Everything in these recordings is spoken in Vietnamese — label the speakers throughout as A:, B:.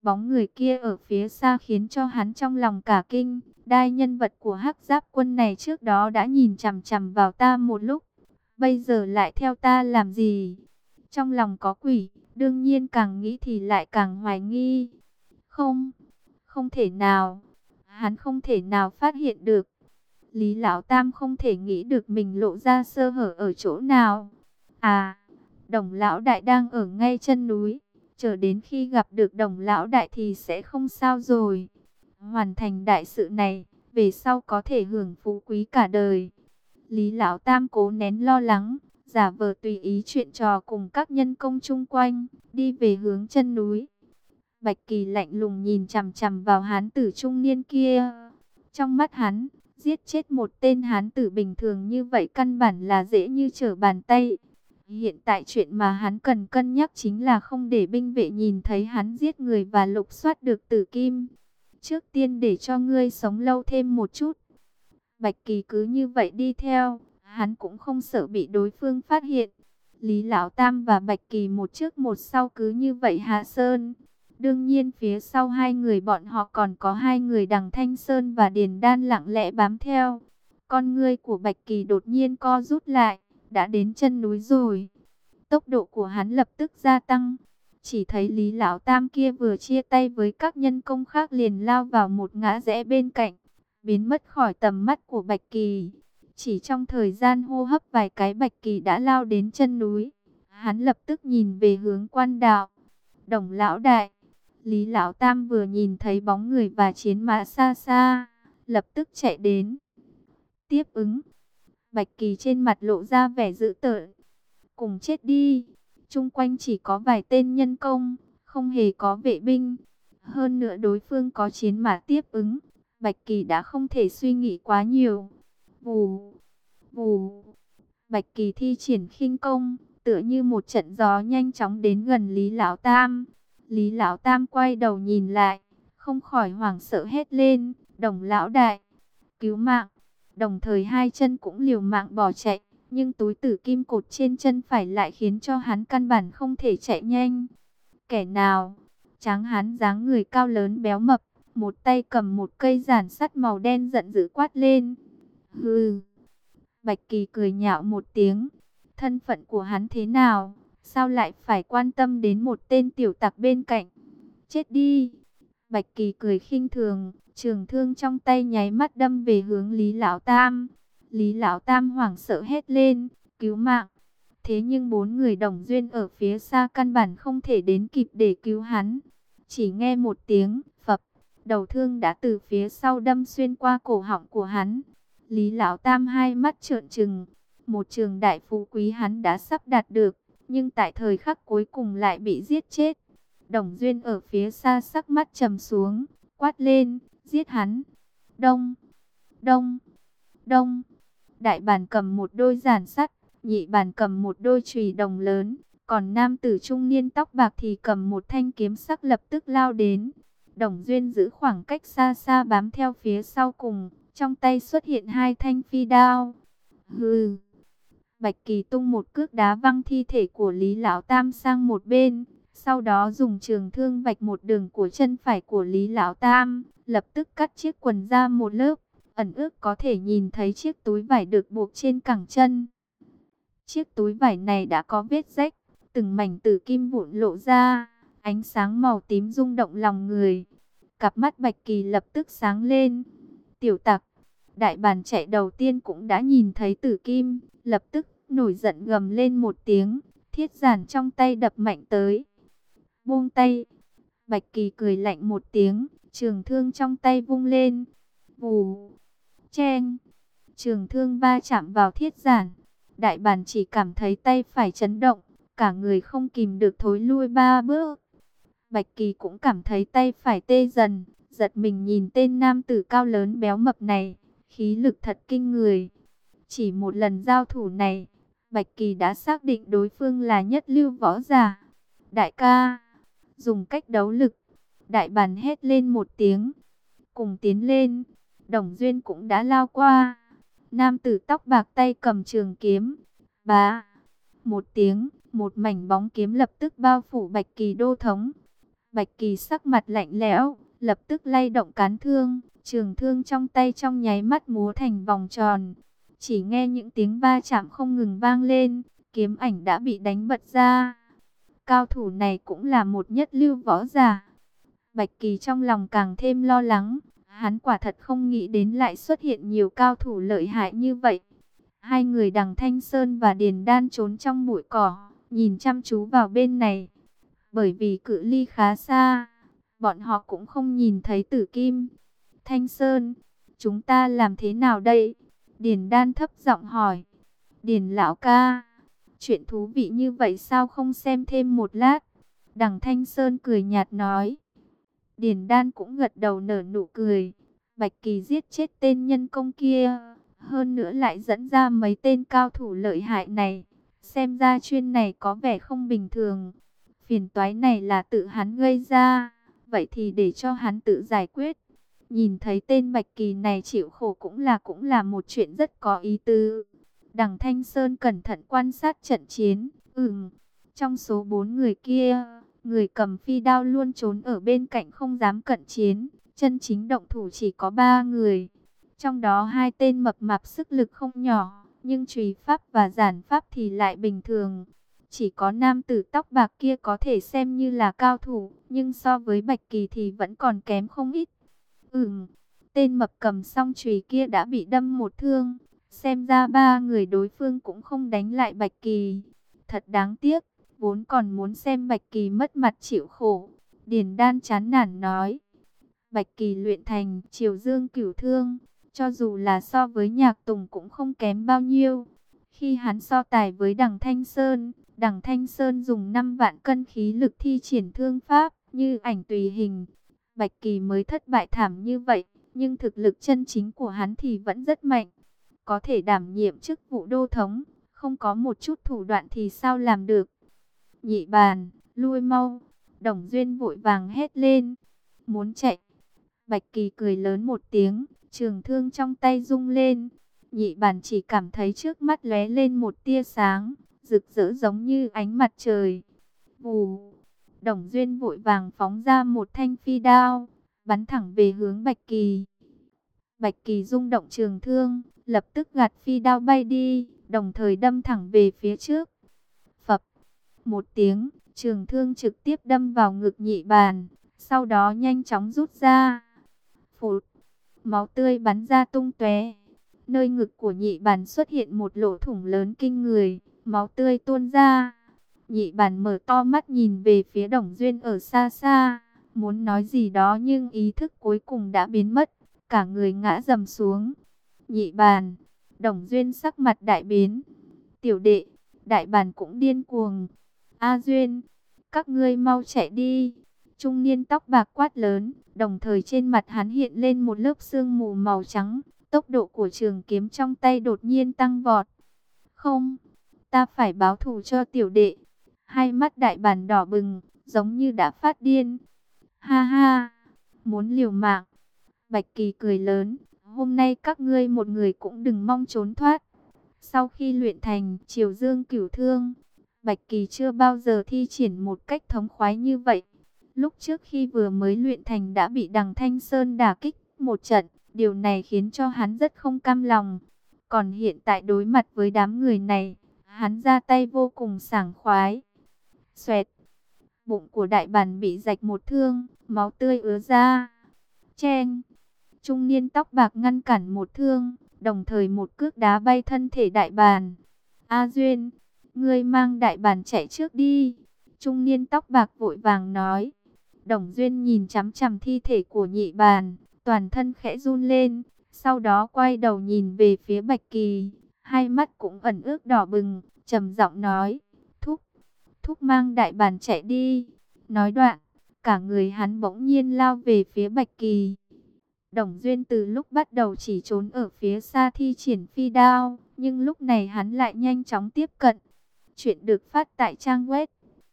A: Bóng người kia ở phía xa khiến cho hắn trong lòng cả kinh. Đai nhân vật của Hắc Giáp Quân này trước đó đã nhìn chằm chằm vào ta một lúc, bây giờ lại theo ta làm gì? Trong lòng có quỷ, đương nhiên càng nghĩ thì lại càng hoài nghi. Không, không thể nào, hắn không thể nào phát hiện được. Lý Lão Tam không thể nghĩ được mình lộ ra sơ hở ở chỗ nào. À, Đồng Lão Đại đang ở ngay chân núi, chờ đến khi gặp được Đồng Lão Đại thì sẽ không sao rồi. Hoàn thành đại sự này, về sau có thể hưởng phú quý cả đời. Lý Lão Tam cố nén lo lắng, giả vờ tùy ý chuyện trò cùng các nhân công chung quanh, đi về hướng chân núi. Bạch Kỳ lạnh lùng nhìn chằm chằm vào hán tử trung niên kia. Trong mắt hắn, giết chết một tên hán tử bình thường như vậy căn bản là dễ như trở bàn tay. Hiện tại chuyện mà hắn cần cân nhắc chính là không để binh vệ nhìn thấy hắn giết người và lục soát được tử kim. Trước tiên để cho ngươi sống lâu thêm một chút. Bạch Kỳ cứ như vậy đi theo, hắn cũng không sợ bị đối phương phát hiện. Lý Lão Tam và Bạch Kỳ một trước một sau cứ như vậy hạ sơn. Đương nhiên phía sau hai người bọn họ còn có hai người Đằng Thanh Sơn và Điền Đan lặng lẽ bám theo. Con ngươi của Bạch Kỳ đột nhiên co rút lại, đã đến chân núi rồi. Tốc độ của hắn lập tức gia tăng. Chỉ thấy Lý Lão Tam kia vừa chia tay với các nhân công khác liền lao vào một ngã rẽ bên cạnh, biến mất khỏi tầm mắt của Bạch Kỳ. Chỉ trong thời gian hô hấp vài cái Bạch Kỳ đã lao đến chân núi. Hắn lập tức nhìn về hướng quan đạo. Đồng Lão Đại, Lý Lão Tam vừa nhìn thấy bóng người và chiến mã xa xa, lập tức chạy đến. Tiếp ứng. Bạch Kỳ trên mặt lộ ra vẻ dữ tợn. Cùng chết đi. Chung quanh chỉ có vài tên nhân công, không hề có vệ binh. Hơn nữa đối phương có chiến mã tiếp ứng. Bạch Kỳ đã không thể suy nghĩ quá nhiều. Vù, vù. Bạch Kỳ thi triển khinh công, tựa như một trận gió nhanh chóng đến gần Lý Lão Tam. Lý Lão Tam quay đầu nhìn lại, không khỏi hoảng sợ hét lên, Đồng Lão Đại, cứu mạng. Đồng thời hai chân cũng liều mạng bỏ chạy, nhưng túi tử kim cột trên chân phải lại khiến cho hắn căn bản không thể chạy nhanh. Kẻ nào? Tráng hán dáng người cao lớn béo mập, một tay cầm một cây giản sắt màu đen giận dữ quát lên. Hừ. Bạch Kỳ cười nhạo một tiếng. Thân phận của hắn thế nào? Sao lại phải quan tâm đến một tên tiểu tặc bên cạnh? Chết đi! Bạch Kỳ cười khinh thường, trường thương trong tay nháy mắt đâm về hướng Lý Lão Tam. Lý Lão Tam hoảng sợ hét lên, cứu mạng! Thế nhưng bốn người Đồng Duyên ở phía xa căn bản không thể đến kịp để cứu hắn. Chỉ nghe một tiếng, phập, đầu thương đã từ phía sau đâm xuyên qua cổ họng của hắn. Lý Lão Tam hai mắt trợn trừng, một trường đại phú quý hắn đã sắp đạt được, nhưng tại thời khắc cuối cùng lại bị giết chết. Đồng Duyên ở phía xa sắc mắt trầm xuống, quát lên, giết hắn. Đông, đông, đông. Đại bàn cầm một đôi giản sắt, nhị bàn cầm một đôi chùy đồng lớn, còn nam tử trung niên tóc bạc thì cầm một thanh kiếm sắc lập tức lao đến. Đồng Duyên giữ khoảng cách xa xa bám theo phía sau cùng, trong tay xuất hiện hai thanh phi đao. Hừ. Bạch Kỳ tung một cước đá văng thi thể của Lý Lão Tam sang một bên, sau đó dùng trường thương vạch một đường của chân phải của Lý Lão Tam, lập tức cắt chiếc quần ra một lớp, ẩn ước có thể nhìn thấy chiếc túi vải được buộc trên cẳng chân. Chiếc túi vải này đã có vết rách, từng mảnh tử kim vụn lộ ra, ánh sáng màu tím rung động lòng người. Cặp mắt Bạch Kỳ lập tức sáng lên. Tiểu tặc, đại bàn chạy đầu tiên cũng đã nhìn thấy tử kim, lập tức nổi giận gầm lên một tiếng, thiết giản trong tay đập mạnh tới. Buông tay. Bạch Kỳ cười lạnh một tiếng, trường thương trong tay vung lên. Vù, chen, trường thương va chạm vào thiết giản. Đại bàn chỉ cảm thấy tay phải chấn động, cả người không kìm được thối lui ba bước. Bạch Kỳ cũng cảm thấy tay phải tê dần, giật mình nhìn tên nam tử cao lớn béo mập này, khí lực thật kinh người. Chỉ một lần giao thủ này, Bạch Kỳ đã xác định đối phương là nhất lưu võ giả. Đại ca, dùng cách đấu lực. Đại bàn hét lên một tiếng, cùng tiến lên. Đồng Duyên cũng đã lao qua. Nam tử tóc bạc tay cầm trường kiếm. Bá, một tiếng, một mảnh bóng kiếm lập tức bao phủ Bạch Kỳ đô thống. Bạch Kỳ sắc mặt lạnh lẽo, lập tức lay động cán thương, trường thương trong tay trong nháy mắt múa thành vòng tròn. Chỉ nghe những tiếng va chạm không ngừng vang lên, kiếm ảnh đã bị đánh bật ra. Cao thủ này cũng là một nhất lưu võ giả. Bạch Kỳ trong lòng càng thêm lo lắng, hắn quả thật không nghĩ đến lại xuất hiện nhiều cao thủ lợi hại như vậy. Hai người Đằng Thanh Sơn và Điền Đan trốn trong bụi cỏ, nhìn chăm chú vào bên này. Bởi vì cự ly khá xa, bọn họ cũng không nhìn thấy Tử Kim. Thanh Sơn, chúng ta làm thế nào đây? Điền Đan thấp giọng hỏi. Điền lão ca, chuyện thú vị như vậy sao không xem thêm một lát? Đằng Thanh Sơn cười nhạt nói. Điền Đan cũng gật đầu nở nụ cười. Bạch Kỳ giết chết tên nhân công kia, hơn nữa lại dẫn ra mấy tên cao thủ lợi hại này. Xem ra chuyên này có vẻ không bình thường. Phiền toái này là tự hắn gây ra, vậy thì để cho hắn tự giải quyết. Nhìn thấy tên Bạch Kỳ này chịu khổ cũng là một chuyện rất có ý tứ. Đằng Thanh Sơn cẩn thận quan sát trận chiến. Trong số 4 người kia, người cầm phi đao luôn trốn ở bên cạnh không dám cận chiến. Chân chính động thủ chỉ có 3 người. Trong đó 2 tên mập mạp sức lực không nhỏ, nhưng chùy pháp và giản pháp thì lại bình thường. Chỉ có nam tử tóc bạc kia có thể xem như là cao thủ, nhưng so với Bạch Kỳ thì vẫn còn kém không ít. Tên mập cầm song chùy kia đã bị đâm một thương. Xem ra 3 người đối phương cũng không đánh lại Bạch Kỳ. Thật đáng tiếc, vốn còn muốn xem Bạch Kỳ mất mặt chịu khổ. Điền Đan chán nản nói. Bạch Kỳ luyện thành Triều Dương Cửu Thương, cho dù là so với Nhạc Tùng cũng không kém bao nhiêu. Khi hắn so tài với Đằng Thanh Sơn dùng 5 vạn cân khí lực thi triển thương pháp như ảnh tùy hình. Bạch Kỳ mới thất bại thảm như vậy, nhưng thực lực chân chính của hắn thì vẫn rất mạnh. Có thể đảm nhiệm chức vụ đô thống, không có một chút thủ đoạn thì sao làm được. Nhị bàn, lui mau. Đổng Duyên vội vàng hét lên. Muốn chạy. Bạch Kỳ cười lớn một tiếng, trường thương trong tay rung lên. Nhị bàn chỉ cảm thấy trước mắt lóe lên một tia sáng, rực rỡ giống như ánh mặt trời. Vù. Đổng Duyên vội vàng phóng ra một thanh phi đao, bắn thẳng về hướng Bạch Kỳ. Bạch Kỳ rung động trường thương, lập tức gạt phi đao bay đi, đồng thời đâm thẳng về phía trước. Phập. Một tiếng, trường thương trực tiếp đâm vào ngực nhị bàn, sau đó nhanh chóng rút ra. Phụt. Máu tươi bắn ra tung tóe. Nơi ngực của nhị bàn xuất hiện một lỗ thủng lớn kinh người, máu tươi tuôn ra. Nhị bàn mở to mắt nhìn về phía Đổng Duyên ở xa xa, muốn nói gì đó nhưng ý thức cuối cùng đã biến mất, cả người ngã dầm xuống. Nhị bàn, Đổng Duyên sắc mặt đại biến. Tiểu đệ, đại bàn cũng điên cuồng. A Duyên, các ngươi mau chạy đi. Trung niên tóc bạc quát lớn, đồng thời trên mặt hắn hiện lên một lớp sương mù màu trắng. Tốc độ của trường kiếm trong tay đột nhiên tăng vọt. Không, ta phải báo thù cho tiểu đệ. Hai mắt đại bàn đỏ bừng, giống như đã phát điên. Ha ha, muốn liều mạng. Bạch Kỳ cười lớn, hôm nay các ngươi một người cũng đừng mong trốn thoát. Sau khi luyện thành Triều Dương Cửu Thương, Bạch Kỳ chưa bao giờ thi triển một cách thống khoái như vậy. Lúc trước khi vừa mới luyện thành đã bị Đằng Thanh Sơn đả kích một trận, điều này khiến cho hắn rất không cam lòng. Còn hiện tại đối mặt với đám người này, hắn ra tay vô cùng sảng khoái. Xoẹt, bụng của đại bàn bị rạch một thương, máu tươi ứa ra. Chen, trung niên tóc bạc ngăn cản một thương, đồng thời một cước đá bay thân thể đại bàn. A Duyên, ngươi mang đại bàn chạy trước đi. Trung niên tóc bạc vội vàng nói. Đổng Duyên nhìn chằm chằm thi thể của nhị bàn, toàn thân khẽ run lên, sau đó quay đầu nhìn về phía Bạch Kỳ, hai mắt cũng ẩn ướt đỏ bừng, trầm giọng nói, thúc mang đại bàn chạy đi. Nói đoạn, cả người hắn bỗng nhiên lao về phía Bạch Kỳ. Đổng Duyên từ lúc bắt đầu chỉ trốn ở phía xa thi triển phi đao, nhưng lúc này hắn lại nhanh chóng tiếp cận. Chuyện được phát tại trang web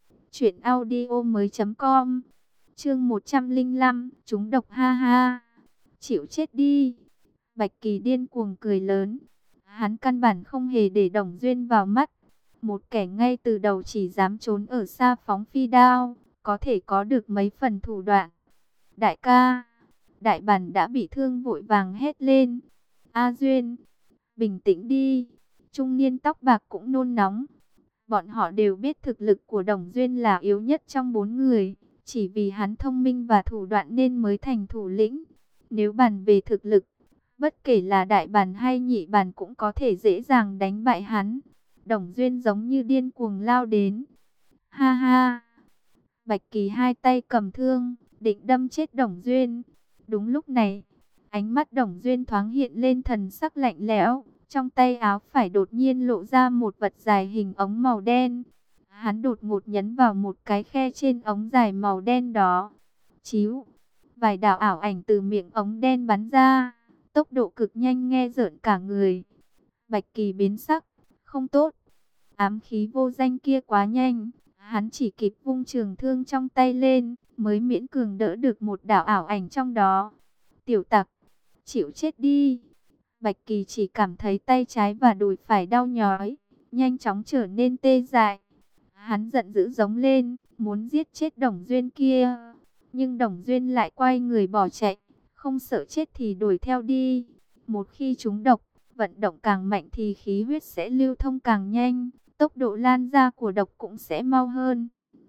A: truyệnaudiomoi.com. Chương 105, chúng độc ha ha. Chịu chết đi. Bạch Kỳ điên cuồng cười lớn. Hắn căn bản không hề để Đổng Duyên vào mắt. Một kẻ ngay từ đầu chỉ dám trốn ở xa phóng phi đao, có thể có được mấy phần thủ đoạn. Đại ca, đại bản đã bị thương vội vàng hét lên. A Duyên, bình tĩnh đi. Trung niên tóc bạc cũng nôn nóng. Bọn họ đều biết thực lực của Đồng Duyên là yếu nhất trong 4 người. Chỉ vì hắn thông minh và thủ đoạn nên mới thành thủ lĩnh. Nếu bàn về thực lực, bất kể là đại bản hay nhị bản cũng có thể dễ dàng đánh bại hắn. Đồng Duyên giống như điên cuồng lao đến. Ha ha! Bạch Kỳ hai tay cầm thương, định đâm chết Đồng Duyên. Đúng lúc này, ánh mắt Đồng Duyên thoáng hiện lên thần sắc lạnh lẽo. Trong tay áo phải đột nhiên lộ ra một vật dài hình ống màu đen. Hắn đột ngột nhấn vào một cái khe trên ống dài màu đen đó. Chíu! Vài đạo ảo ảnh từ miệng ống đen bắn ra. Tốc độ cực nhanh nghe rợn cả người. Bạch Kỳ biến sắc. Không tốt. Ám khí vô danh kia quá nhanh. Hắn chỉ kịp vung trường thương trong tay lên, mới miễn cường đỡ được một đạo ảo ảnh trong đó. Tiểu tặc, chịu chết đi. Bạch Kỳ chỉ cảm thấy tay trái và đùi phải đau nhói, nhanh chóng trở nên tê dại. Hắn giận dữ giống lên, muốn giết chết Đồng Duyên kia. Nhưng Đồng Duyên lại quay người bỏ chạy, không sợ chết thì đuổi theo đi. Một khi trúng độc, vận động càng mạnh thì khí huyết sẽ lưu thông càng nhanh. Tốc độ lan ra của độc cũng sẽ mau hơn.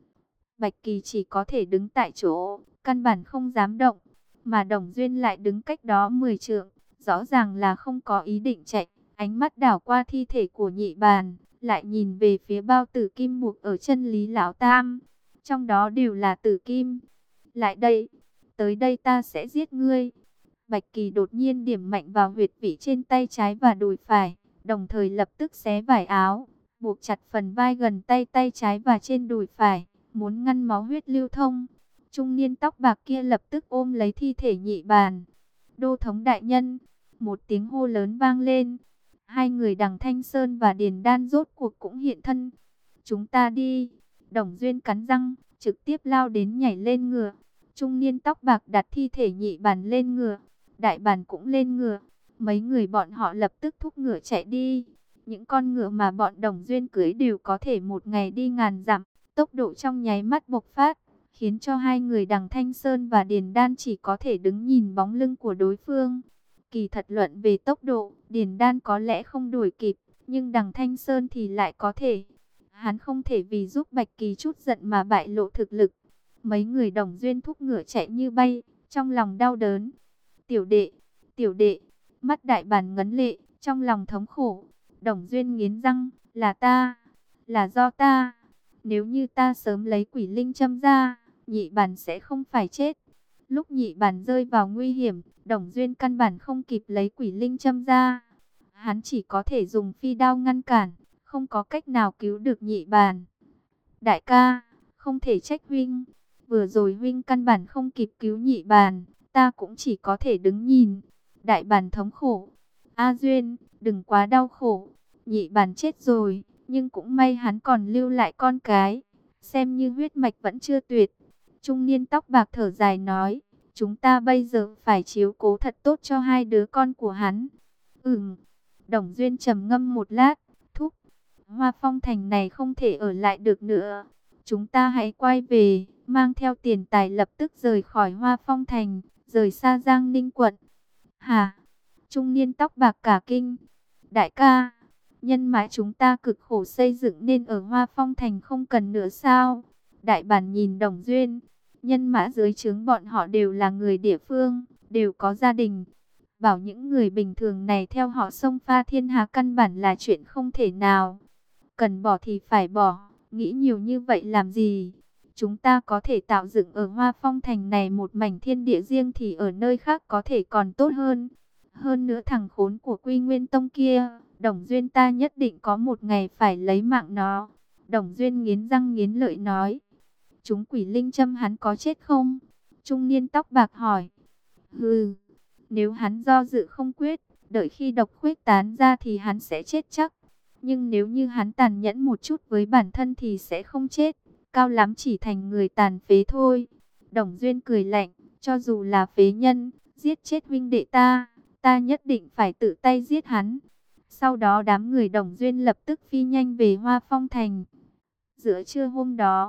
A: Bạch Kỳ chỉ có thể đứng tại chỗ, căn bản không dám động. Mà Đồng Duyên lại đứng cách đó 10 trượng, rõ ràng là không có ý định chạy. Ánh mắt đảo qua thi thể của nhị bàn, lại nhìn về phía bao tử kim buộc ở chân Lý Lão Tam. Trong đó đều là tử kim. Lại đây, tới đây ta sẽ giết ngươi. Bạch Kỳ đột nhiên điểm mạnh vào huyệt vị trên tay trái và đùi phải, đồng thời lập tức xé vải áo, buộc chặt phần vai gần tay trái và trên đùi phải, muốn ngăn máu huyết lưu thông. Trung niên tóc bạc kia lập tức ôm lấy thi thể nhị bàn. Đô thống đại nhân, một tiếng hô lớn vang lên. Hai người Đằng Thanh Sơn và Điền Đan rốt cuộc cũng hiện thân. Chúng ta đi. Đồng Duyên cắn răng, trực tiếp lao đến nhảy lên ngựa. Trung niên tóc bạc đặt thi thể nhị bàn lên ngựa. Đại bàn cũng lên ngựa. Mấy người bọn họ lập tức thúc ngựa chạy đi. Những con ngựa mà bọn Đồng Duyên cưỡi đều có thể một ngày đi ngàn dặm. Tốc độ trong nháy mắt bộc phát, khiến cho hai người Đằng Thanh Sơn và Điền Đan chỉ có thể đứng nhìn bóng lưng của đối phương. Kỳ thật luận về tốc độ, Điền Đan có lẽ không đuổi kịp, nhưng Đằng Thanh Sơn thì lại có thể. Hắn không thể vì giúp Bạch Kỳ chút giận mà bại lộ thực lực. Mấy người Đồng Duyên thúc ngựa chạy như bay, trong lòng đau đớn. Tiểu đệ, mắt đại bản ngấn lệ, trong lòng thống khổ. Đồng Duyên nghiến răng, là ta, là do ta. Nếu như ta sớm lấy quỷ linh châm ra, nhị bản sẽ không phải chết. Lúc nhị bản rơi vào nguy hiểm, Đồng Duyên căn bản không kịp lấy quỷ linh châm ra. Hắn chỉ có thể dùng phi đao ngăn cản, không có cách nào cứu được nhị bản. Đại ca, không thể trách huynh. Vừa rồi huynh căn bản không kịp cứu nhị bản, ta cũng chỉ có thể đứng nhìn. Đại bản thống khổ. A Duyên, đừng quá đau khổ. Nhị bản chết rồi, nhưng cũng may hắn còn lưu lại con cái. Xem như huyết mạch vẫn chưa tuyệt. Trung niên tóc bạc thở dài nói. Chúng ta bây giờ phải chiếu cố thật tốt cho hai đứa con của hắn. Đồng Duyên trầm ngâm một lát. Thúc, Hoa Phong Thành này không thể ở lại được nữa. Chúng ta hãy quay về, mang theo tiền tài lập tức rời khỏi Hoa Phong Thành, rời xa Giang Ninh quận. Hả? Trung niên tóc bạc cả kinh. Đại ca, nhân mã chúng ta cực khổ xây dựng nên ở Hoa Phong Thành không cần nữa sao? Đại bản nhìn Đồng Duyên. Nhân mã dưới trướng bọn họ đều là người địa phương, đều có gia đình. Bảo những người bình thường này theo họ xông pha thiên hạ căn bản là chuyện không thể nào. Cần bỏ thì phải bỏ, nghĩ nhiều như vậy làm gì? Chúng ta có thể tạo dựng ở Hoa Phong Thành này một mảnh thiên địa riêng thì ở nơi khác có thể còn tốt hơn. Hơn nữa thằng khốn của Quy Nguyên Tông kia, Đồng Duyên ta nhất định có một ngày phải lấy mạng nó. Đồng Duyên nghiến răng nghiến lợi nói. Chúng quỷ linh châm hắn có chết không? Trung niên tóc bạc hỏi. Hừ, nếu hắn do dự không quyết, đợi khi độc khuếch tán ra thì hắn sẽ chết chắc. Nhưng nếu như hắn tàn nhẫn một chút với bản thân thì sẽ không chết. Cao lắm chỉ thành người tàn phế thôi. Đồng Duyên cười lạnh, cho dù là phế nhân, giết chết huynh đệ ta nhất định phải tự tay giết hắn. Sau đó đám người Đồng Duyên lập tức phi nhanh về Hoa Phong Thành. Giữa trưa hôm đó,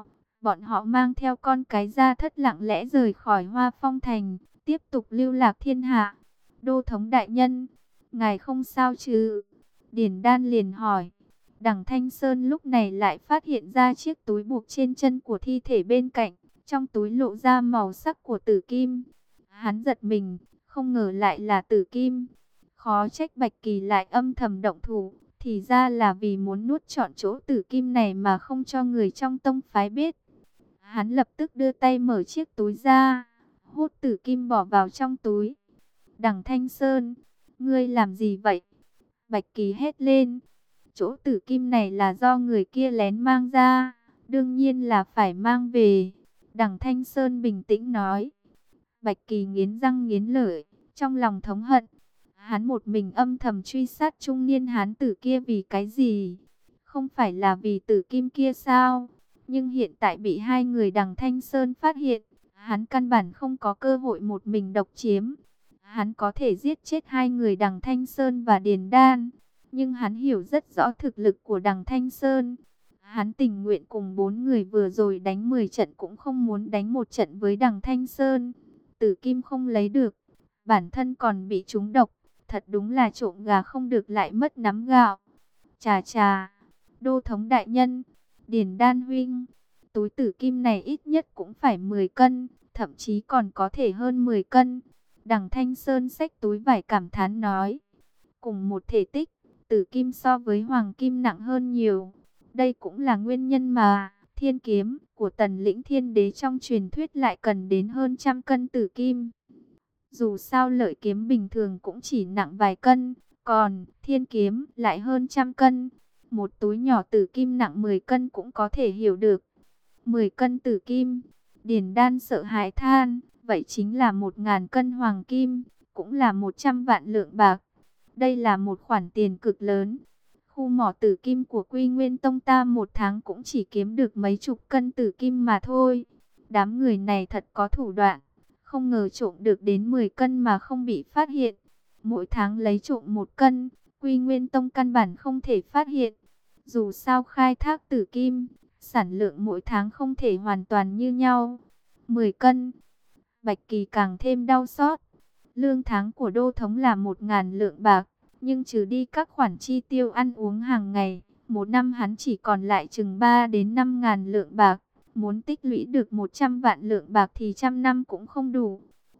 A: Bọn họ mang theo con cái gia thất lặng lẽ rời khỏi Hoa Phong Thành, tiếp tục lưu lạc thiên hạ. Đô thống đại nhân, ngài không sao chứ? Điền Đan liền hỏi. Đằng Thanh Sơn lúc này lại phát hiện ra chiếc túi buộc trên chân của thi thể bên cạnh, trong túi lộ ra màu sắc của tử kim. Hắn giật mình, không ngờ lại là tử kim. Khó trách Bạch Kỳ lại âm thầm động thủ, thì ra là vì muốn nuốt trọn chỗ tử kim này mà không cho người trong tông phái biết. Hắn lập tức đưa tay mở chiếc túi ra, hút tử kim bỏ vào trong túi. Đằng Thanh Sơn, ngươi làm gì vậy? Bạch Kỳ hét lên. Chỗ tử kim này là do người kia lén mang ra, đương nhiên là phải mang về. Đằng Thanh Sơn bình tĩnh nói. Bạch Kỳ nghiến răng nghiến lợi, trong lòng thống hận. Hắn một mình âm thầm truy sát trung niên hán tử kia vì cái gì? Không phải là vì tử kim kia sao? Nhưng hiện tại bị hai người Đằng Thanh Sơn phát hiện, hắn căn bản không có cơ hội một mình độc chiếm. Hắn có thể giết chết hai người Đằng Thanh Sơn và Điền Đan, nhưng hắn hiểu rất rõ thực lực của Đằng Thanh Sơn. Hắn tình nguyện cùng 4 người vừa rồi đánh 10 trận cũng không muốn đánh một trận với Đằng Thanh Sơn. Tử kim không lấy được, bản thân còn bị trúng độc, thật đúng là trộm gà không được lại mất nắm gạo. Chà chà, đô thống đại nhân, Điền Đan huynh, túi tử kim này ít nhất cũng phải 10 cân, thậm chí còn có thể hơn 10 cân. Đằng Thanh Sơn xách túi vải cảm thán nói. Cùng một thể tích, tử kim so với hoàng kim nặng hơn nhiều. Đây cũng là nguyên nhân mà thiên kiếm của Tần Lĩnh Thiên Đế trong truyền thuyết lại cần đến hơn 100 cân tử kim. Dù sao lợi kiếm bình thường cũng chỉ nặng vài cân, còn thiên kiếm lại hơn 100 cân. Một túi nhỏ tử kim nặng 10 cân cũng có thể hiểu được. 10 cân tử kim, Điền Đan sợ hãi than, vậy chính là 1000 cân hoàng kim, cũng là 100 vạn lượng bạc. Đây là một khoản tiền cực lớn. Khu mỏ tử kim của Quy Nguyên Tông ta một tháng cũng chỉ kiếm được mấy chục cân tử kim mà thôi. Đám người này thật có thủ đoạn, không ngờ trộm được đến 10 cân mà không bị phát hiện. Mỗi tháng lấy trộm 1 cân, Quy Nguyên Tông căn bản không thể phát hiện. Dù sao khai thác tử kim, sản lượng mỗi tháng không thể hoàn toàn như nhau. 10 cân, Bạch Kỳ càng thêm đau xót. Lương tháng của đô thống là 1000 lượng bạc, nhưng trừ đi các khoản chi tiêu ăn uống hàng ngày, một năm hắn chỉ còn lại chừng 3 đến 5000 lượng bạc. Muốn tích lũy được 100 vạn lượng bạc thì 100 năm cũng không đủ.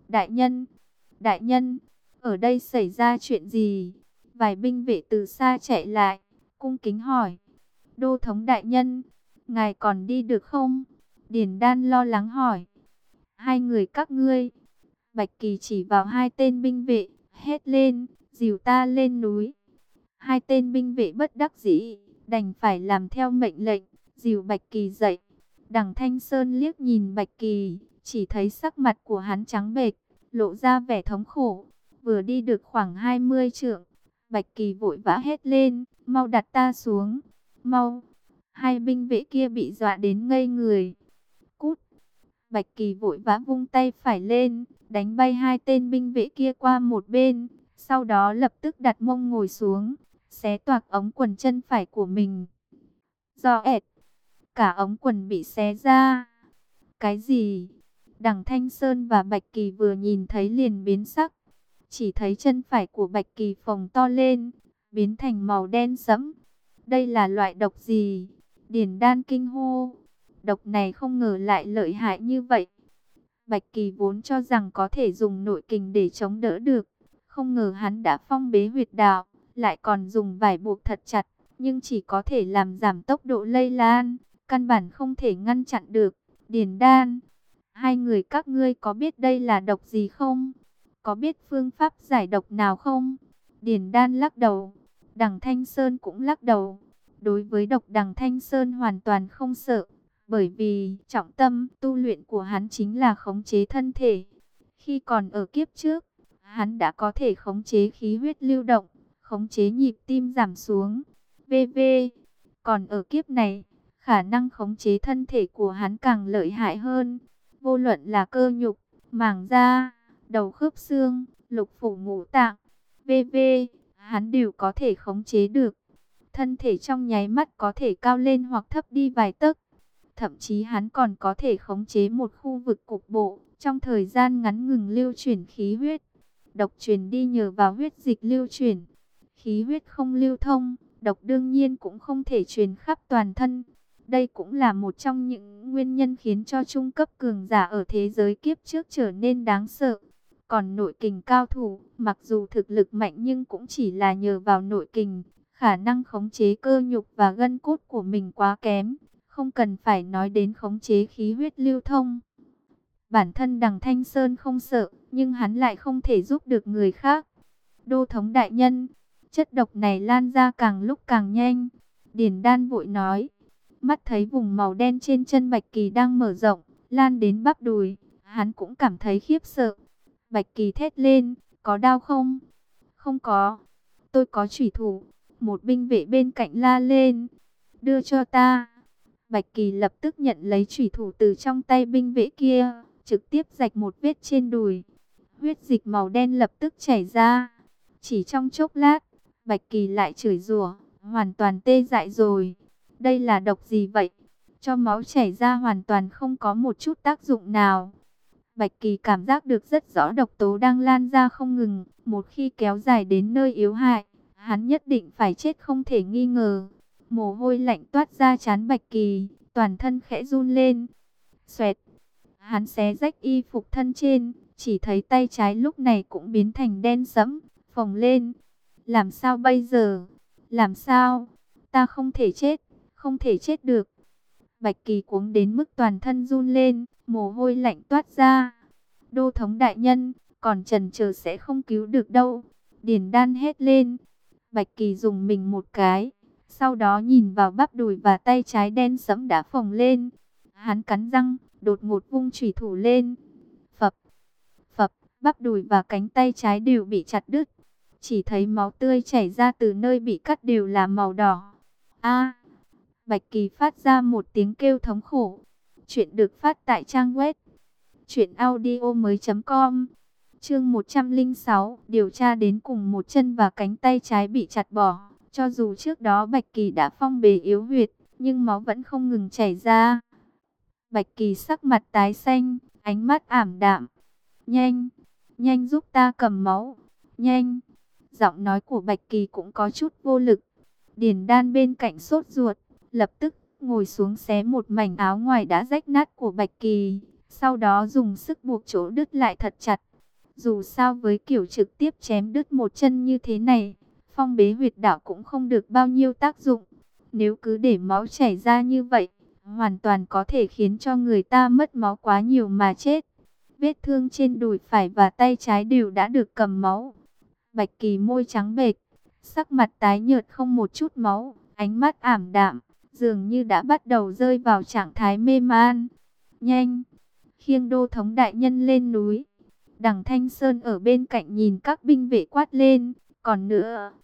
A: Đại nhân, ở đây xảy ra chuyện gì? Vài binh vệ từ xa chạy lại, cung kính hỏi. Đô thống đại nhân, ngài còn đi được không? Điền Đan lo lắng hỏi. Hai người các ngươi. Bạch Kỳ chỉ vào hai tên binh vệ, hét lên, dìu ta lên núi. Hai tên binh vệ bất đắc dĩ, đành phải làm theo mệnh lệnh, dìu Bạch Kỳ dậy. Đằng Thanh Sơn liếc nhìn Bạch Kỳ, chỉ thấy sắc mặt của hắn trắng bệch, lộ ra vẻ thống khổ. Vừa đi được khoảng 20 trượng, Bạch Kỳ vội vã hét lên, mau đặt ta xuống, mau. Hai binh vệ kia bị dọa đến ngây người. Cút! Bạch Kỳ vội vã vung tay phải lên, đánh bay hai tên binh vệ kia qua một bên. Sau đó lập tức đặt mông ngồi xuống, xé toạc ống quần chân phải của mình. Do ẹt, cả ống quần bị xé ra. Cái gì? Đằng Thanh Sơn và Bạch Kỳ vừa nhìn thấy liền biến sắc. Chỉ thấy chân phải của Bạch Kỳ phồng to lên, biến thành màu đen sẫm. Đây là loại độc gì? Điền Đan kinh hô. Độc này không ngờ lại lợi hại như vậy. Bạch Kỳ vốn cho rằng có thể dùng nội kình để chống đỡ được. Không ngờ hắn đã phong bế huyệt đạo, lại còn dùng vải buộc thật chặt, nhưng chỉ có thể làm giảm tốc độ lây lan, căn bản không thể ngăn chặn được. Điền Đan, hai người các ngươi có biết đây là độc gì không? Có biết phương pháp giải độc nào không? Điền Đan lắc đầu, Đằng Thanh Sơn cũng lắc đầu. Đối với độc Đằng Thanh Sơn hoàn toàn không sợ, bởi vì trọng tâm tu luyện của hắn chính là khống chế thân thể. Khi còn ở kiếp trước, hắn đã có thể khống chế khí huyết lưu động, khống chế nhịp tim giảm xuống. VV. Còn ở kiếp này, khả năng khống chế thân thể của hắn càng lợi hại hơn. Vô luận là cơ nhục, màng da, đầu khớp xương, lục phủ ngũ tạng, VV, hắn đều có thể khống chế được. Thân thể trong nháy mắt có thể cao lên hoặc thấp đi vài tấc. Thậm chí hắn còn có thể khống chế một khu vực cục bộ, trong thời gian ngắn ngừng lưu chuyển khí huyết. Độc truyền đi nhờ vào huyết dịch lưu chuyển. Khí huyết không lưu thông, độc đương nhiên cũng không thể truyền khắp toàn thân. Đây cũng là một trong những nguyên nhân khiến cho trung cấp cường giả ở thế giới kiếp trước trở nên đáng sợ. Còn nội kình cao thủ, mặc dù thực lực mạnh nhưng cũng chỉ là nhờ vào nội kình, khả năng khống chế cơ nhục và gân cốt của mình quá kém, không cần phải nói đến khống chế khí huyết lưu thông. Bản thân Đằng Thanh Sơn không sợ, nhưng hắn lại không thể giúp được người khác. Đô thống đại nhân, chất độc này lan ra càng lúc càng nhanh. Điền Đan vội nói, mắt thấy vùng màu đen trên chân Bạch Kỳ đang mở rộng, lan đến bắp đùi, hắn cũng cảm thấy khiếp sợ. Bạch Kỳ thét lên, có đau không? Không có, tôi có chủy thủ. Một binh vệ bên cạnh la lên, đưa cho ta. Bạch Kỳ lập tức nhận lấy chủy thủ từ trong tay binh vệ kia, trực tiếp rạch một vết trên đùi. Huyết dịch màu đen lập tức chảy ra. Chỉ trong chốc lát, Bạch Kỳ lại chửi rủa, hoàn toàn tê dại rồi. Đây là độc gì vậy? Cho máu chảy ra hoàn toàn không có một chút tác dụng nào. Bạch Kỳ cảm giác được rất rõ độc tố đang lan ra không ngừng. Một khi kéo dài đến nơi yếu hại, hắn nhất định phải chết không thể nghi ngờ. Mồ hôi lạnh toát ra trán Bạch Kỳ, toàn thân khẽ run lên. Xoẹt, hắn xé rách y phục thân trên, chỉ thấy tay trái lúc này cũng biến thành đen sẫm, phồng lên. Làm sao bây giờ? Làm sao? Ta không thể chết, không thể chết được. Bạch Kỳ cuống đến mức toàn thân run lên, mồ hôi lạnh toát ra. Đô thống đại nhân, còn chần chờ sẽ không cứu được đâu. Điền Đan hét lên. Bạch Kỳ dùng mình một cái, sau đó nhìn vào bắp đùi và tay trái đen sẫm đã phồng lên. Hắn cắn răng, đột ngột vung chủy thủ lên. Phập, phập, bắp đùi và cánh tay trái đều bị chặt đứt. Chỉ thấy máu tươi chảy ra từ nơi bị cắt đều là màu đỏ. A! Bạch Kỳ phát ra một tiếng kêu thống khổ. Chuyện được phát tại trang web truyệnaudiomoi.com. Chương 106, điều tra đến cùng một chân và cánh tay trái bị chặt bỏ. Cho dù trước đó Bạch Kỳ đã phong bế yếu huyệt, nhưng máu vẫn không ngừng chảy ra. Bạch Kỳ sắc mặt tái xanh, ánh mắt ảm đạm. Nhanh, nhanh giúp ta cầm máu, nhanh. Giọng nói của Bạch Kỳ cũng có chút vô lực. Điền Đan bên cạnh sốt ruột, lập tức ngồi xuống xé một mảnh áo ngoài đã rách nát của Bạch Kỳ. Sau đó dùng sức buộc chỗ đứt lại thật chặt. Dù sao với kiểu trực tiếp chém đứt một chân như thế này, phong bế huyệt đạo cũng không được bao nhiêu tác dụng. Nếu cứ để máu chảy ra như vậy, hoàn toàn có thể khiến cho người ta mất máu quá nhiều mà chết. Vết thương trên đùi phải và tay trái đều đã được cầm máu. Bạch Kỳ môi trắng bệch, sắc mặt tái nhợt không một chút máu, ánh mắt ảm đạm, dường như đã bắt đầu rơi vào trạng thái mê man. Nhanh, khiêng đô thống đại nhân lên núi. Đằng Thanh Sơn ở bên cạnh nhìn các binh vệ quát lên, còn nữa,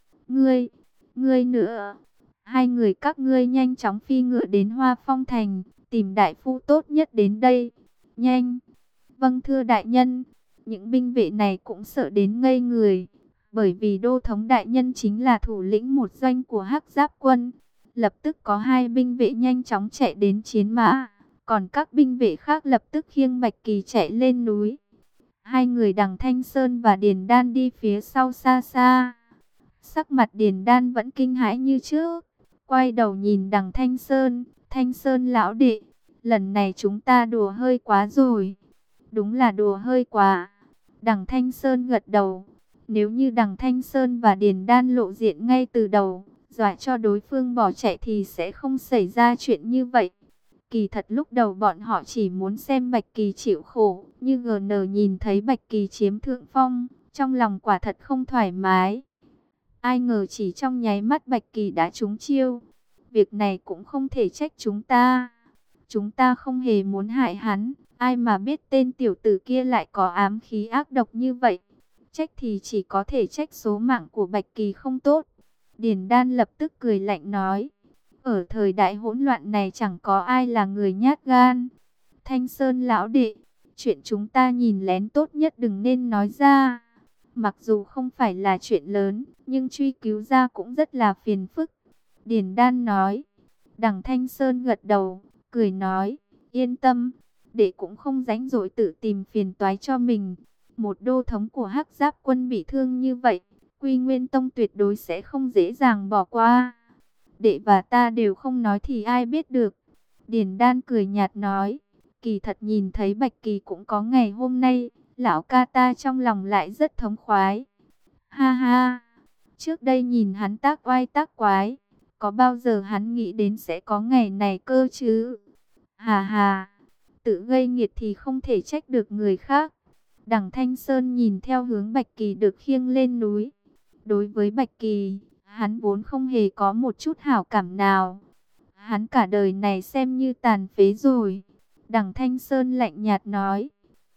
A: ngươi nữa. Hai người các ngươi nhanh chóng phi ngựa đến Hoa Phong Thành, tìm đại phu tốt nhất đến đây. Nhanh. Vâng thưa đại nhân. Những binh vệ này cũng sợ đến ngây người, bởi vì đô thống đại nhân chính là thủ lĩnh một doanh của Hắc Giáp quân. Lập tức có hai binh vệ nhanh chóng chạy đến chiến mã, còn các binh vệ khác lập tức khiêng Bạch Kỳ chạy lên núi. Hai người Đằng Thanh Sơn và Điền Đan đi phía sau xa xa. Sắc mặt Điền Đan vẫn kinh hãi như trước, quay đầu nhìn Đằng Thanh Sơn lão đệ, lần này chúng ta đùa hơi quá rồi. Đúng là đùa hơi quá. Đằng Thanh Sơn gật đầu. Nếu như Đằng Thanh Sơn và Điền Đan lộ diện ngay từ đầu, dọa cho đối phương bỏ chạy thì sẽ không xảy ra chuyện như vậy. Kỳ thật lúc đầu bọn họ chỉ muốn xem Bạch Kỳ chịu khổ, như GN nhìn thấy Bạch Kỳ chiếm thượng phong, trong lòng quả thật không thoải mái. Ai ngờ chỉ trong nháy mắt Bạch Kỳ đã trúng chiêu. Việc này cũng không thể trách chúng ta. Chúng ta không hề muốn hại hắn, ai mà biết tên tiểu tử kia lại có ám khí ác độc như vậy. Trách thì chỉ có thể trách số mạng của Bạch Kỳ không tốt. Điền Đan lập tức cười lạnh nói, ở thời đại hỗn loạn này chẳng có ai là người nhát gan. Thanh Sơn lão đệ, chuyện chúng ta nhìn lén tốt nhất đừng nên nói ra. Mặc dù không phải là chuyện lớn, nhưng truy cứu ra cũng rất là phiền phức. Điền Đan nói. Đằng Thanh Sơn gật đầu, cười nói, yên tâm, đệ cũng không rảnh rỗi tự tìm phiền toái cho mình. Một đô thống của Hắc Giáp quân bị thương như vậy, Quy Nguyên Tông tuyệt đối sẽ không dễ dàng bỏ qua. Đệ và ta đều không nói thì ai biết được. Điền Đan cười nhạt nói, kỳ thật nhìn thấy Bạch Kỳ cũng có ngày hôm nay, lão ca ta trong lòng lại rất thống khoái. Ha ha, trước đây nhìn hắn tác oai tác quái, có bao giờ hắn nghĩ đến sẽ có ngày này cơ chứ? Hà hà, tự gây nghiệt thì không thể trách được người khác. Đằng Thanh Sơn nhìn theo hướng Bạch Kỳ được khiêng lên núi. Đối với Bạch Kỳ, hắn vốn không hề có một chút hảo cảm nào. Hắn cả đời này xem như tàn phế rồi. Đằng Thanh Sơn lạnh nhạt nói,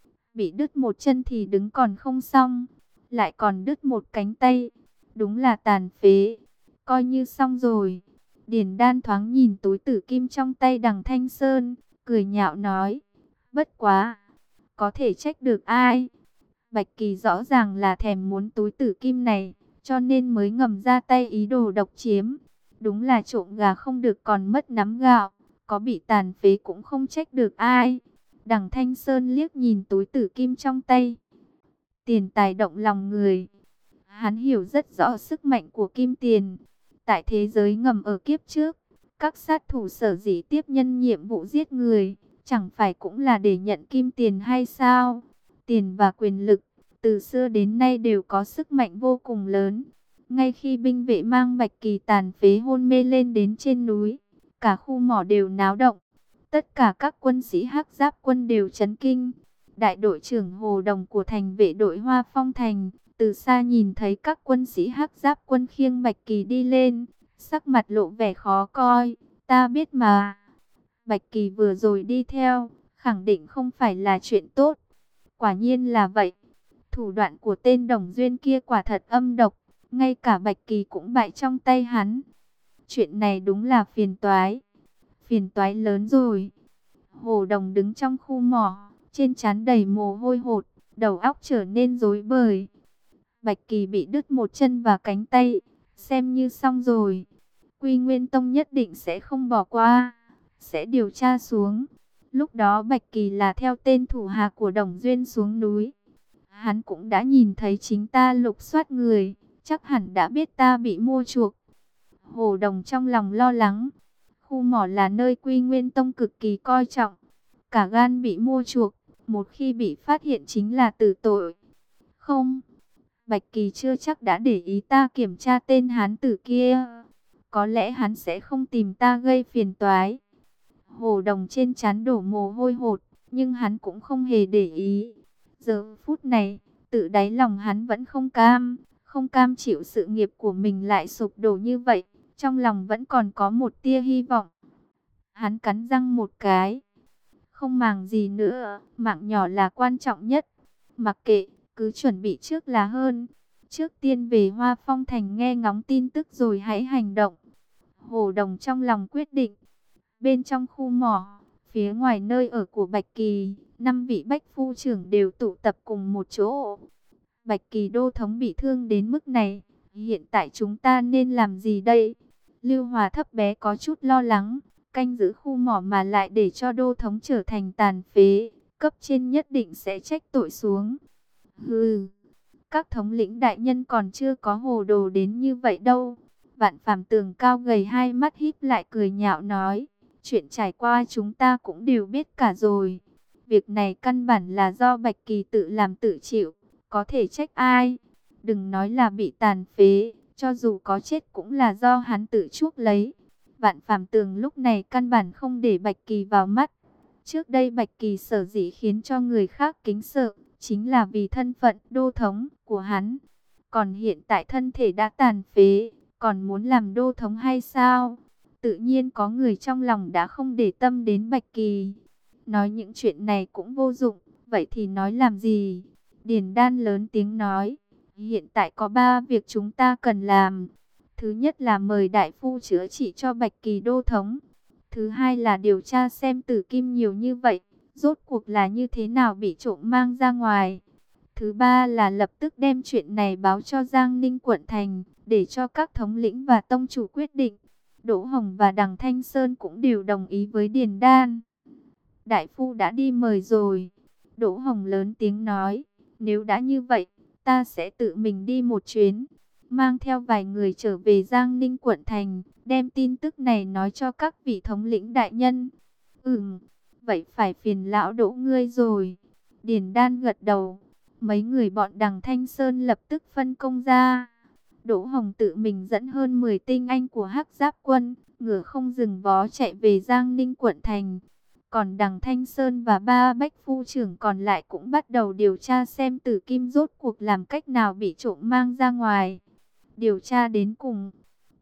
A: bị đứt một chân thì đứng còn không xong, lại còn đứt một cánh tay, đúng là tàn phế, coi như xong rồi. Điền Đan thoáng nhìn túi tử kim trong tay Đằng Thanh Sơn, cười nhạo nói, bất quá, có thể trách được ai? Bạch Kỳ rõ ràng là thèm muốn túi tử kim này, cho nên mới ngầm ra tay ý đồ độc chiếm. Đúng là trộm gà không được còn mất nắm gạo, có bị tàn phế cũng không trách được ai. Đằng Thanh Sơn liếc nhìn túi tử kim trong tay. Tiền tài động lòng người. Hắn hiểu rất rõ sức mạnh của kim tiền. Tại thế giới ngầm ở kiếp trước, các sát thủ sở dĩ tiếp nhân nhiệm vụ giết người, chẳng phải cũng là để nhận kim tiền hay sao? Tiền và quyền lực, từ xưa đến nay đều có sức mạnh vô cùng lớn. Ngay khi binh vệ mang Bạch Kỳ tàn phế hôn mê lên đến trên núi, cả khu mỏ đều náo động. Tất cả các quân sĩ Hắc Giáp quân đều chấn kinh. Đại đội trưởng Hồ Đồng của thành vệ đội Hoa Phong Thành, từ xa nhìn thấy các quân sĩ Hắc Giáp quân khiêng Bạch Kỳ đi lên, sắc mặt lộ vẻ khó coi. Ta biết mà, Bạch Kỳ vừa rồi đi theo, khẳng định không phải là chuyện tốt. Quả nhiên là vậy. Thủ đoạn của tên Đồng Duyên kia quả thật âm độc, ngay cả Bạch Kỳ cũng bại trong tay hắn. Chuyện này đúng là phiền toái lớn rồi. Hồ Đồng đứng trong khu mỏ, trên trán đầy mồ hôi hột, đầu óc trở nên rối bời. Bạch Kỳ bị đứt một chân và cánh tay, xem như xong rồi. Quy Nguyên Tông nhất định sẽ không bỏ qua, sẽ điều tra xuống. Lúc đó Bạch Kỳ là theo tên thủ hạ của Đồng Duyên xuống núi. Hắn cũng đã nhìn thấy chính ta lục soát người, chắc hẳn đã biết ta bị mua chuộc. Hồ Đồng trong lòng lo lắng. Khu mỏ là nơi Quy Nguyên Tông cực kỳ coi trọng. Cả gan bị mua chuộc, một khi bị phát hiện chính là tử tội. Không, Bạch Kỳ chưa chắc đã để ý ta kiểm tra tên hán tử kia. Có lẽ hắn sẽ không tìm ta gây phiền toái. Hồ Đồng trên trán đổ mồ hôi hột, nhưng hắn cũng không hề để ý. Giờ phút này, tự đáy lòng hắn vẫn không cam chịu sự nghiệp của mình lại sụp đổ như vậy. Trong lòng vẫn còn có một tia hy vọng. Hắn cắn răng một cái. Không màng gì nữa, mạng nhỏ là quan trọng nhất. Mặc kệ, cứ chuẩn bị trước là hơn. Trước tiên về Hoa Phong Thành nghe ngóng tin tức rồi hãy hành động. Hồ Đồng trong lòng quyết định. Bên trong khu mỏ, phía ngoài nơi ở của Bạch Kỳ, 5 vị bách phu trưởng đều tụ tập cùng một chỗ. Bạch Kỳ đô thống bị thương đến mức này, hiện tại chúng ta nên làm gì đây? Lưu Hòa thấp bé có chút lo lắng, canh giữ khu mỏ mà lại để cho đô thống trở thành tàn phế, cấp trên nhất định sẽ trách tội xuống. Hừ, các thống lĩnh đại nhân còn chưa có hồ đồ đến như vậy đâu. Vạn Phàm Tường cao gầy hai mắt híp lại cười nhạo nói, chuyện trải qua chúng ta cũng đều biết cả rồi. Việc này căn bản là do Bạch Kỳ tự làm tự chịu, có thể trách ai? Đừng nói là bị tàn phế, cho dù có chết cũng là do hắn tự chuốc lấy. Vạn Phàm Tường lúc này căn bản không để Bạch Kỳ vào mắt. Trước đây Bạch Kỳ sở dĩ khiến cho người khác kính sợ, chính là vì thân phận đô thống của hắn. Còn hiện tại thân thể đã tàn phế, còn muốn làm đô thống hay sao? Tự nhiên có người trong lòng đã không để tâm đến Bạch Kỳ. Nói những chuyện này cũng vô dụng, vậy thì nói làm gì? Điền Đan lớn tiếng nói, hiện tại có 3 việc chúng ta cần làm. Thứ nhất là mời đại phu chữa trị cho Bạch Kỳ đô thống. Thứ hai là điều tra xem tử kim nhiều như vậy, rốt cuộc là như thế nào bị trộm mang ra ngoài. Thứ ba là lập tức đem chuyện này báo cho Giang Ninh quận thành, để cho các thống lĩnh và tông chủ quyết định. Đỗ Hồng và Đằng Thanh Sơn cũng đều đồng ý với Điền Đan. Đại phu đã đi mời rồi. Đỗ Hồng lớn tiếng nói, nếu đã như vậy, ta sẽ tự mình đi một chuyến, mang theo vài người trở về Giang Ninh quận thành, đem tin tức này nói cho các vị thống lĩnh đại nhân. Vậy phải phiền lão Đỗ ngươi rồi. Điền Đan gật đầu. Mấy người bọn Đằng Thanh Sơn lập tức phân công ra. Đỗ Hồng tự mình dẫn hơn 10 tinh anh của Hắc Giáp quân, ngựa không dừng vó chạy về Giang Ninh quận thành. Còn Đằng Thanh Sơn và ba bách phu trưởng còn lại cũng bắt đầu điều tra xem Tử Kim rốt cuộc làm cách nào bị trộm mang ra ngoài. Điều tra đến cùng,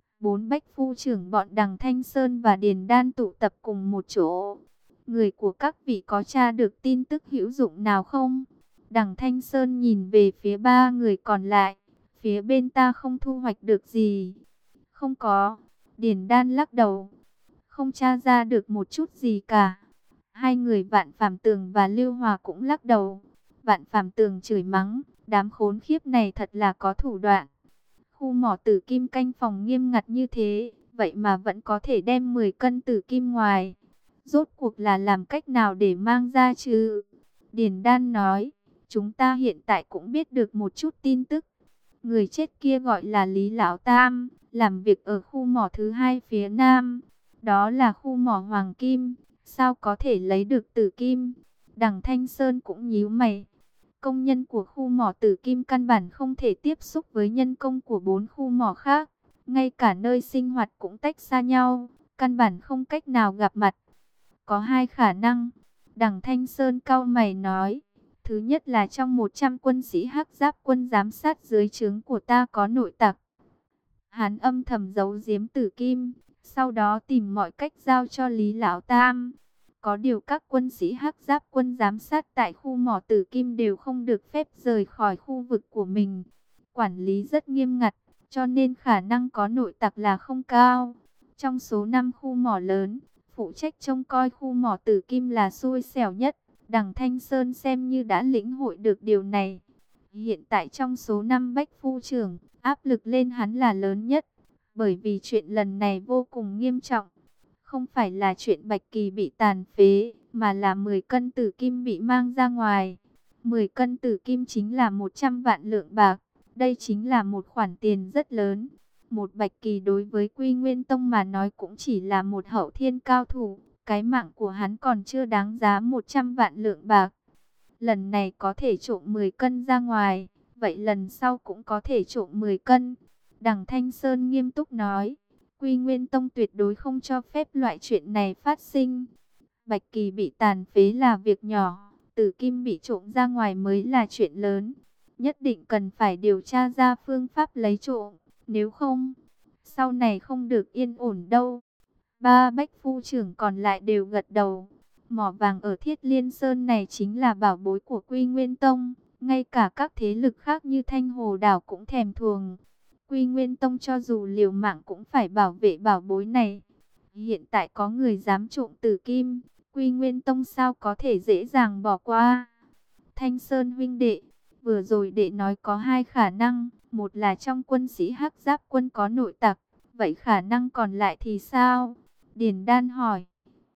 A: 4 bách phu trưởng bọn Đằng Thanh Sơn và Điền Đan tụ tập cùng một chỗ. Người của các vị có tra được tin tức hữu dụng nào không? Đằng Thanh Sơn nhìn về phía ba người còn lại. Phía bên ta không thu hoạch được gì. Không có. Điền Đan lắc đầu. Không tra ra được một chút gì cả. Hai người Vạn Phàm Tường và Lưu Hòa cũng lắc đầu. Vạn Phàm Tường chửi mắng, đám khốn khiếp này thật là có thủ đoạn. Khu mỏ tử kim canh phòng nghiêm ngặt như thế, vậy mà vẫn có thể đem 10 cân tử kim ngoài. Rốt cuộc là làm cách nào để mang ra chứ? Điền Đan nói, chúng ta hiện tại cũng biết được một chút tin tức. Người chết kia gọi là Lý Lão Tam, làm việc ở khu mỏ thứ hai phía nam. Đó là khu mỏ Hoàng Kim, sao có thể lấy được tử kim? Đằng Thanh Sơn cũng nhíu mày. Công nhân của khu mỏ tử kim căn bản không thể tiếp xúc với nhân công của 4 khu mỏ khác. Ngay cả nơi sinh hoạt cũng tách xa nhau, căn bản không cách nào gặp mặt. Có hai khả năng. Đằng Thanh Sơn cau mày nói. Thứ nhất là trong 100 quân sĩ Hắc Giáp quân giám sát dưới trướng của ta có nội tặc. Hắn âm thầm giấu giếm tử kim, sau đó tìm mọi cách giao cho Lý Lão Tam. Có điều các quân sĩ Hắc Giáp quân giám sát tại khu mỏ tử kim đều không được phép rời khỏi khu vực của mình. Quản lý rất nghiêm ngặt, cho nên khả năng có nội tặc là không cao. Trong số 5 khu mỏ lớn, phụ trách trông coi khu mỏ tử kim là xui xẻo nhất. Đằng Thanh Sơn xem như đã lĩnh hội được điều này. Hiện tại trong số 5 bách phu trưởng, áp lực lên hắn là lớn nhất. Bởi vì chuyện lần này vô cùng nghiêm trọng. Không phải là chuyện Bạch Kỳ bị tàn phế, mà là 10 cân tử kim bị mang ra ngoài. 10 cân tử kim chính là 100 vạn lượng bạc. Đây chính là một khoản tiền rất lớn. Một Bạch Kỳ đối với Quy Nguyên Tông mà nói cũng chỉ là một hậu thiên cao thủ. Cái mạng của hắn còn chưa đáng giá 100 vạn lượng bạc. Lần này có thể trộm 10 cân ra ngoài, vậy lần sau cũng có thể trộm 10 cân. Đằng Thanh Sơn nghiêm túc nói, Quy Nguyên Tông tuyệt đối không cho phép loại chuyện này phát sinh. Bạch Kỳ bị tàn phế là việc nhỏ, tử kim bị trộm ra ngoài mới là chuyện lớn. Nhất định cần phải điều tra ra phương pháp lấy trộm, nếu không, sau này không được yên ổn đâu. Ba bách phu trưởng còn lại đều gật đầu. Mỏ vàng ở Thiết Liên Sơn này chính là bảo bối của Quy Nguyên Tông. Ngay cả các thế lực khác như Thanh Hồ Đảo cũng thèm thuồng. Quy Nguyên Tông cho dù liều mạng cũng phải bảo vệ bảo bối này. Hiện tại có người dám trộm tử kim, Quy Nguyên Tông sao có thể dễ dàng bỏ qua. Thanh Sơn huynh đệ, vừa rồi đệ nói có hai khả năng. Một là trong quân sĩ Hắc Giáp quân có nội tặc. Vậy khả năng còn lại thì sao? Điền Đan hỏi.